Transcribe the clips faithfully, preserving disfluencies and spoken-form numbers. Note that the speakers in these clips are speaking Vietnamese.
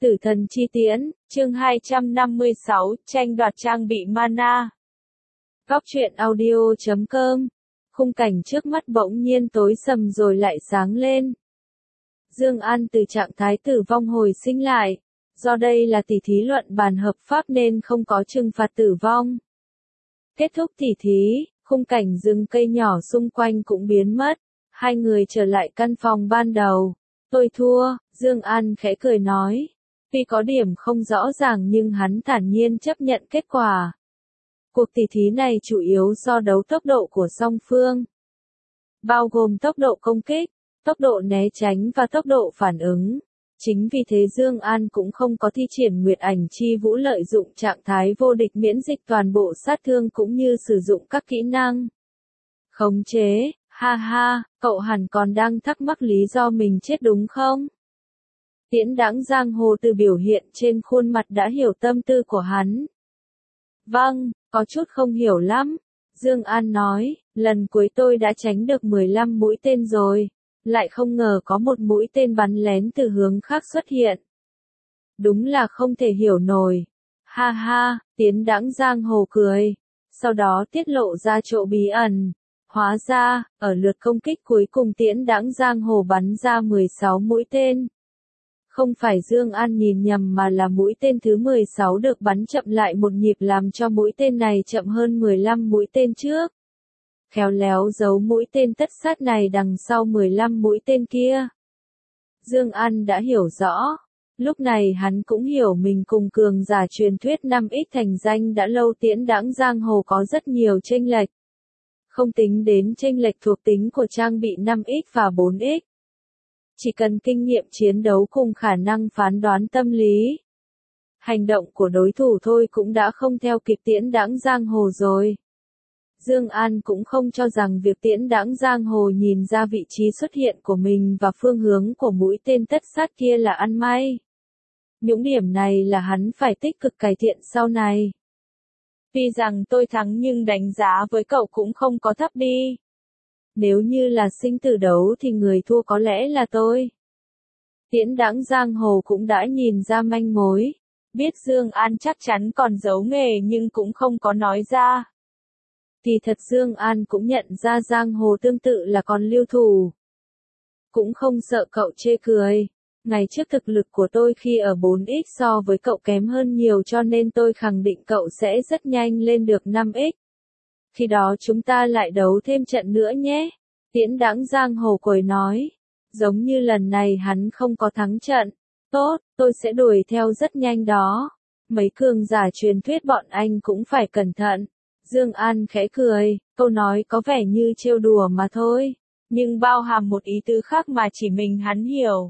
Tử thần chi tiễn, chương hai trăm năm mươi sáu, tranh đoạt trang bị mana. Góc truyện audio chấm com. Khung cảnh trước mắt bỗng nhiên tối sầm rồi lại sáng lên. Dương An từ trạng thái tử vong hồi sinh lại. Do đây là tỷ thí luận bàn hợp pháp nên không có trừng phạt tử vong. Kết thúc tỷ thí, khung cảnh rừng cây nhỏ xung quanh cũng biến mất. Hai người trở lại căn phòng ban đầu. Tôi thua, Dương An khẽ cười nói. Tuy có điểm không rõ ràng nhưng hắn thản nhiên chấp nhận kết quả. Cuộc tỷ thí này chủ yếu so đấu tốc độ của song phương. Bao gồm tốc độ công kích, tốc độ né tránh và tốc độ phản ứng. Chính vì thế Dương An cũng không có thi triển Nguyệt Ảnh Chi Vũ lợi dụng trạng thái vô địch miễn dịch toàn bộ sát thương cũng như sử dụng các kỹ năng. Khống chế, ha ha, cậu hẳn còn đang thắc mắc lý do mình chết đúng không? Tiễn Đãng giang hồ từ biểu hiện trên khuôn mặt đã hiểu tâm tư của hắn. Vâng, có chút không hiểu lắm. Dương An nói, lần cuối tôi đã tránh được mười lăm mũi tên rồi. Lại không ngờ có một mũi tên bắn lén từ hướng khác xuất hiện. Đúng là không thể hiểu nổi. Ha ha, Tiễn Đãng giang hồ cười. Sau đó tiết lộ ra chỗ bí ẩn. Hóa ra, ở lượt công kích cuối cùng Tiễn Đãng giang hồ bắn ra mười sáu mũi tên. Không phải Dương An nhìn nhầm mà là mũi tên thứ mười sáu được bắn chậm lại một nhịp làm cho mũi tên này chậm hơn mười lăm mũi tên trước. Khéo léo giấu mũi tên tất sát này đằng sau mười lăm mũi tên kia. Dương An đã hiểu rõ. Lúc này hắn cũng hiểu mình cùng cường giả truyền thuyết năm x thành danh đã lâu Tiễn Đãng giang hồ có rất nhiều chênh lệch. Không tính đến chênh lệch thuộc tính của trang bị năm x và bốn x. Chỉ cần kinh nghiệm chiến đấu cùng khả năng phán đoán tâm lý. Hành động của đối thủ thôi cũng đã không theo kịp Tiễn Đãng giang hồ rồi. Dương An cũng không cho rằng việc Tiễn Đãng giang hồ nhìn ra vị trí xuất hiện của mình và phương hướng của mũi tên tất sát kia là ăn may. Những điểm này là hắn phải tích cực cải thiện sau này. Tuy rằng tôi thắng nhưng đánh giá với cậu cũng không có thấp đi. Nếu như là sinh tử đấu thì người thua có lẽ là tôi. Tiễn Đãng giang hồ cũng đã nhìn ra manh mối. Biết Dương An chắc chắn còn giấu nghề nhưng cũng không có nói ra. Thì thật Dương An cũng nhận ra giang hồ tương tự là còn lưu thủ. Cũng không sợ cậu chê cười. Ngày trước thực lực của tôi khi ở bốn x so với cậu kém hơn nhiều cho nên tôi khẳng định cậu sẽ rất nhanh lên được năm x. Khi đó chúng ta lại đấu thêm trận nữa nhé. Tiễn Đãng giang hồ cười nói. Giống như lần này hắn không có thắng trận. Tốt, tôi sẽ đuổi theo rất nhanh đó. Mấy cường giả truyền thuyết bọn anh cũng phải cẩn thận. Dương An khẽ cười, câu nói có vẻ như trêu đùa mà thôi. Nhưng bao hàm một ý tứ khác mà chỉ mình hắn hiểu.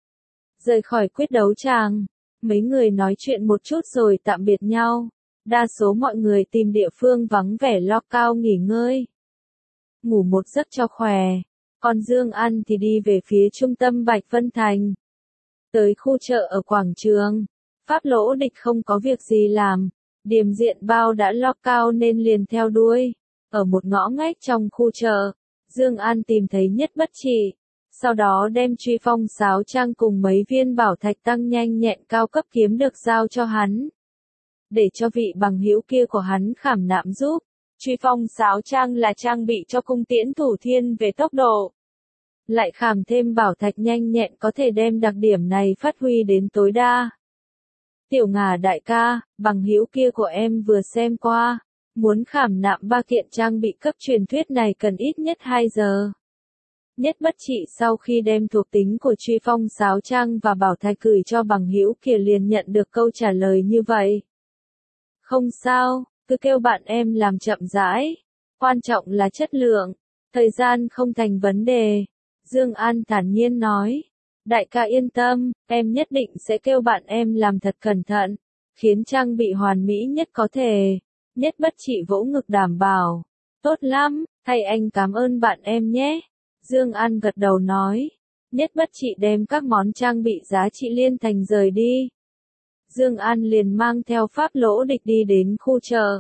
Rời khỏi quyết đấu tràng. Mấy người nói chuyện một chút rồi tạm biệt nhau. Đa số mọi người tìm địa phương vắng vẻ lo cao nghỉ ngơi. Ngủ một giấc cho khỏe. Còn Dương An thì đi về phía trung tâm Bạch Vân Thành. Tới khu chợ ở quảng trường. Pháp Lỗ Địch không có việc gì làm. Điềm Diện Bao đã lo cao nên liền theo đuôi. Ở một ngõ ngách trong khu chợ, Dương An tìm thấy Nhất Bất Chỉ. Sau đó đem truy phong sáo trang cùng mấy viên bảo thạch tăng nhanh nhẹn cao cấp kiếm được giao cho hắn. Để cho vị bằng hữu kia của hắn khảm nạm giúp. Truy phong sáo trang là trang bị cho cung tiễn thủ thiên về tốc độ. Lại khảm thêm bảo thạch nhanh nhẹn có thể đem đặc điểm này phát huy đến tối đa. Tiểu Ngà đại ca, bằng hữu kia của em vừa xem qua. Muốn khảm nạm ba kiện trang bị cấp truyền thuyết này cần ít nhất hai giờ. Nhất Bất Chỉ sau khi đem thuộc tính của truy phong sáo trang và bảo thạch gửi cho bằng hữu kia liền nhận được câu trả lời như vậy. Không sao, cứ kêu bạn em làm chậm rãi. Quan trọng là chất lượng. Thời gian không thành vấn đề. Dương An thản nhiên nói. Đại ca yên tâm, em nhất định sẽ kêu bạn em làm thật cẩn thận. Khiến trang bị hoàn mỹ nhất có thể. Nhất Bất Chỉ vỗ ngực đảm bảo. Tốt lắm, thay anh cảm ơn bạn em nhé. Dương An gật đầu nói. Nhất Bất Chỉ đem các món trang bị giá trị liên thành rời đi. Dương An liền mang theo Pháp Lỗ Địch đi đến khu chợ.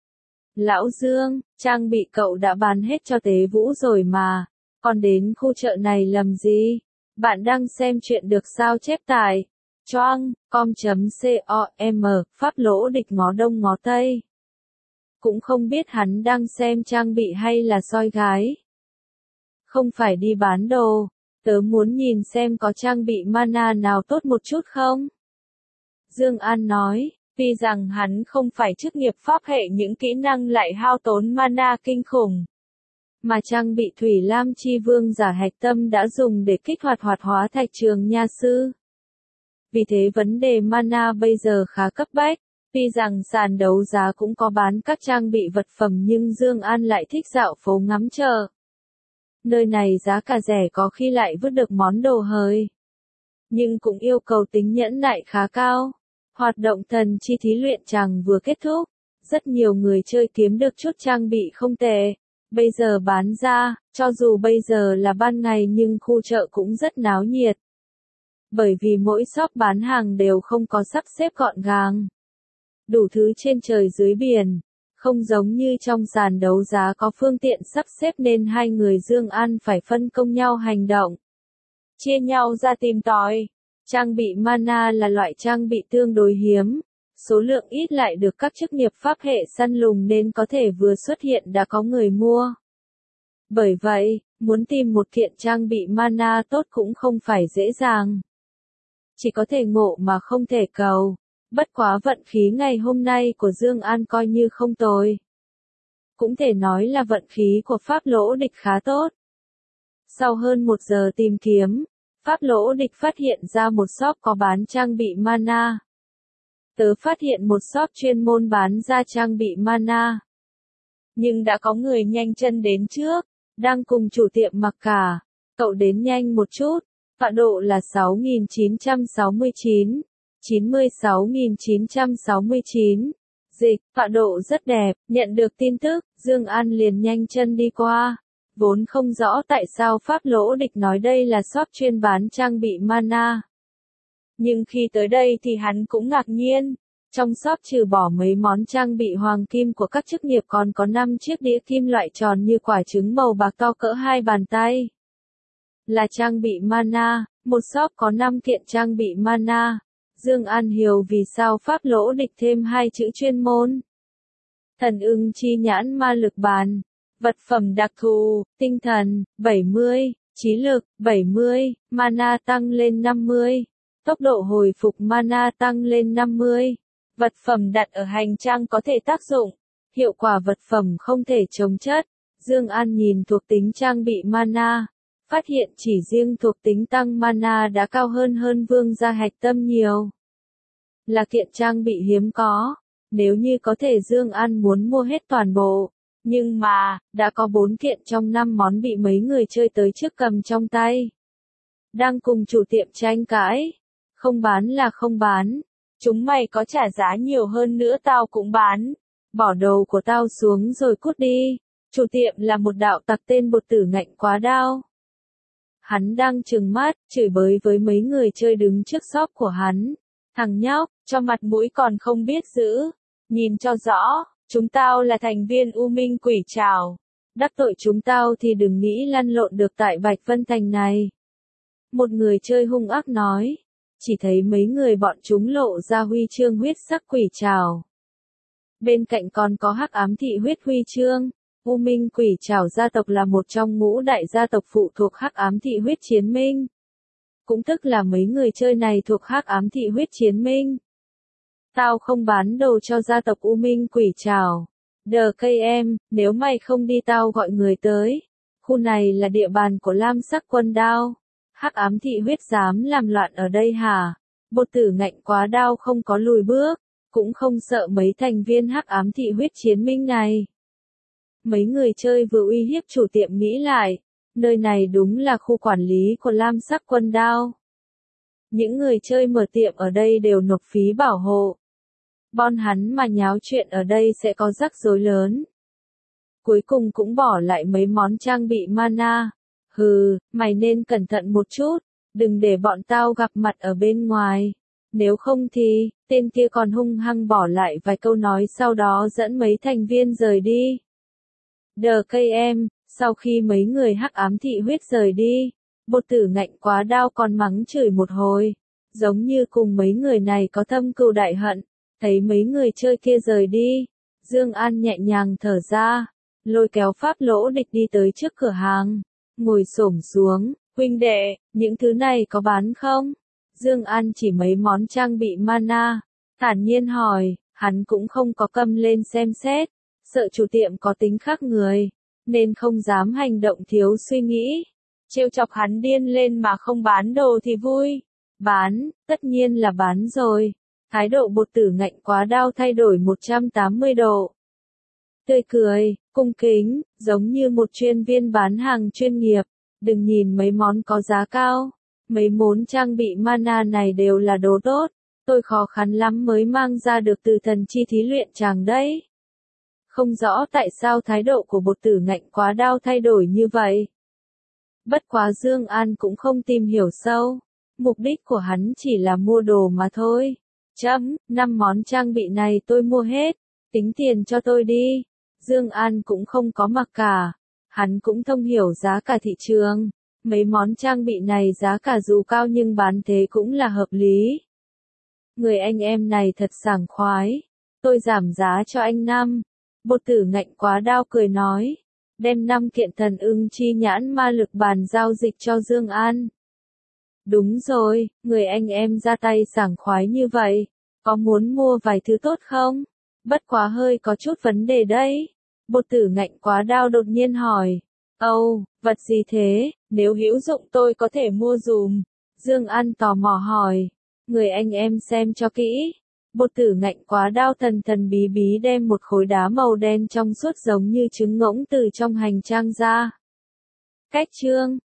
Lão Dương, trang bị cậu đã bán hết cho Tế Vũ rồi mà. Còn đến khu chợ này làm gì? Bạn đang xem chuyện được sao chép tải. choang, com.com, Pháp Lỗ Địch ngó đông ngó tây. Cũng không biết hắn đang xem trang bị hay là soi gái. Không phải đi bán đồ, tớ muốn nhìn xem có trang bị mana nào tốt một chút không? Dương An nói, tuy rằng hắn không phải chức nghiệp pháp hệ những kỹ năng lại hao tốn mana kinh khủng. Mà trang bị Thủy Lam Chi Vương giả hạch tâm đã dùng để kích hoạt hoạt hóa thạch trường nha sư. Vì thế vấn đề mana bây giờ khá cấp bách. Tuy rằng sàn đấu giá cũng có bán các trang bị vật phẩm nhưng Dương An lại thích dạo phố ngắm chợ. Nơi này giá cả rẻ có khi lại vứt được món đồ hời. Nhưng cũng yêu cầu tính nhẫn nại khá cao. Hoạt động thần chi thí luyện chàng vừa kết thúc. Rất nhiều người chơi kiếm được chút trang bị không tệ. Bây giờ bán ra, cho dù bây giờ là ban ngày nhưng khu chợ cũng rất náo nhiệt. Bởi vì mỗi shop bán hàng đều không có sắp xếp gọn gàng. Đủ thứ trên trời dưới biển, không giống như trong sàn đấu giá có phương tiện sắp xếp nên hai người Dương An phải phân công nhau hành động. Chia nhau ra tìm tòi. Trang bị mana là loại trang bị tương đối hiếm, số lượng ít lại được các chức nghiệp pháp hệ săn lùng nên có thể vừa xuất hiện đã có người mua. Bởi vậy, muốn tìm một kiện trang bị mana tốt cũng không phải dễ dàng. Chỉ có thể ngộ mà không thể cầu. Bất quá vận khí ngày hôm nay của Dương An coi như không tồi. Cũng thể nói là vận khí của Pháp Lỗ Địch khá tốt. Sau hơn một giờ tìm kiếm, Pháp Lỗ Địch phát hiện ra một shop có bán trang bị mana. Tớ phát hiện một shop chuyên môn bán ra trang bị mana. Nhưng đã có người nhanh chân đến trước, đang cùng chủ tiệm mặc cả. Cậu đến nhanh một chút, tọa độ là sáu nghìn chín trăm sáu mươi chín. chín mươi sáu nghìn chín trăm sáu mươi chín. Dịch, tọa độ rất đẹp, nhận được tin tức, Dương An liền nhanh chân đi qua. Vốn không rõ tại sao Pháp Lỗ Địch nói đây là shop chuyên bán trang bị mana. Nhưng khi tới đây thì hắn cũng ngạc nhiên. Trong shop trừ bỏ mấy món trang bị hoàng kim của các chức nghiệp còn có năm chiếc đĩa kim loại tròn như quả trứng màu bạc to cỡ hai bàn tay. Là trang bị mana, một shop có năm kiện trang bị mana. Dương An hiểu vì sao Pháp Lỗ Địch thêm hai chữ chuyên môn. Thần ưng chi nhãn ma lực bàn. Vật phẩm đặc thù, tinh thần, bảy mươi, trí lực, bảy mươi, mana tăng lên năm mươi. Tốc độ hồi phục mana tăng lên năm mươi. Vật phẩm đặt ở hành trang có thể tác dụng. Hiệu quả vật phẩm không thể chống chất. Dương An nhìn thuộc tính trang bị mana. Phát hiện chỉ riêng thuộc tính tăng mana đã cao hơn hơn vương gia hạch tâm nhiều. Là kiện trang bị hiếm có. Nếu như có thể Dương An muốn mua hết toàn bộ. Nhưng mà, đã có bốn kiện trong năm món bị mấy người chơi tới trước cầm trong tay. Đang cùng chủ tiệm tranh cãi. Không bán là không bán. Chúng mày có trả giá nhiều hơn nữa tao cũng bán. Bỏ đồ của tao xuống rồi cút đi. Chủ tiệm là một đạo tặc tên Bột Tử Ngạnh Quá Đao. Hắn đang trừng mắt, chửi bới với mấy người chơi đứng trước shop của hắn. Thằng nhóc, cho mặt mũi còn không biết giữ. Nhìn cho rõ, chúng tao là thành viên U Minh Quỷ Trảo. Đắc tội chúng tao thì đừng nghĩ lăn lộn được tại Bạch Vân Thành này. Một người chơi hung ác nói. Chỉ thấy mấy người bọn chúng lộ ra huy chương huyết sắc quỷ trảo. Bên cạnh còn có hắc ám thị huyết huy chương. U Minh Quỷ Trảo gia tộc là một trong ngũ đại gia tộc phụ thuộc hắc ám thị huyết chiến minh. Cũng tức là mấy người chơi này thuộc hắc ám thị huyết chiến minh. Tao không bán đồ cho gia tộc U Minh Quỷ Trảo. Đờ cây em, nếu mày không đi tao gọi người tới. Khu này là địa bàn của Lam Sắc Quân Đao. Hắc ám thị huyết dám làm loạn ở đây hả? Bột Tử Ngạnh Quá Đao không có lùi bước, cũng không sợ mấy thành viên hắc ám thị huyết chiến minh này. Mấy người chơi vừa uy hiếp chủ tiệm nghĩ lại, nơi này đúng là khu quản lý của Lam Sắc Quân Đao. Những người chơi mở tiệm ở đây đều nộp phí bảo hộ. Bọn hắn mà nháo chuyện ở đây sẽ có rắc rối lớn. Cuối cùng cũng bỏ lại mấy món trang bị mana. Hừ, mày nên cẩn thận một chút, đừng để bọn tao gặp mặt ở bên ngoài. Nếu không thì, tên kia còn hung hăng bỏ lại vài câu nói sau đó dẫn mấy thành viên rời đi. Đờ cây em, sau khi mấy người hắc ám thị huyết rời đi, Bột Tử Ngạnh Quá Đao còn mắng chửi một hồi. giống như cùng mấy người này có thâm cừu đại hận. Thấy mấy người chơi kia rời đi, Dương An nhẹ nhàng thở ra, lôi kéo Pháp Lỗ Địch đi tới trước cửa hàng, ngồi xổm xuống, huynh đệ, những thứ này có bán không? Dương An chỉ mấy món trang bị mana, thản nhiên hỏi, hắn cũng không có cầm lên xem xét, sợ chủ tiệm có tính khác người, nên không dám hành động thiếu suy nghĩ. Trêu chọc hắn điên lên mà không bán đồ thì vui. Bán, tất nhiên là bán rồi. Thái độ Bột Tử Ngạnh Quá Đao thay đổi một trăm tám mươi độ. Tươi cười, cung kính, giống như một chuyên viên bán hàng chuyên nghiệp. Đừng nhìn mấy món có giá cao. Mấy món trang bị mana này đều là đồ tốt. Tôi khó khăn lắm mới mang ra được từ thần chi thí luyện tràng đấy. Không rõ tại sao thái độ của Bột Tử Ngạnh Quá Đao thay đổi như vậy. Bất quá Dương An cũng không tìm hiểu sâu. Mục đích của hắn chỉ là mua đồ mà thôi. Chấm, năm món trang bị này tôi mua hết. Tính tiền cho tôi đi. Dương An cũng không có mặc cả. Hắn cũng thông hiểu giá cả thị trường. Mấy món trang bị này giá cả dù cao nhưng bán thế cũng là hợp lý. Người anh em này thật sảng khoái. Tôi giảm giá cho anh năm. Bột Tử Ngạnh Quá Đao cười nói. Đem năm kiện thần ưng chi nhãn ma lực bàn giao dịch cho Dương An. Đúng rồi, người anh em ra tay sảng khoái như vậy. Có muốn mua vài thứ tốt không? Bất quá hơi có chút vấn đề đấy. Bột Tử Ngạnh Quá Đao đột nhiên hỏi. Âu, oh, vật gì thế? Nếu hữu dụng tôi có thể mua dùm. Dương An tò mò hỏi. Người anh em xem cho kỹ. Bột Tử Ngạnh Quá Đao thần thần bí bí đem một khối đá màu đen trong suốt giống như trứng ngỗng từ trong hành trang ra. Cách chương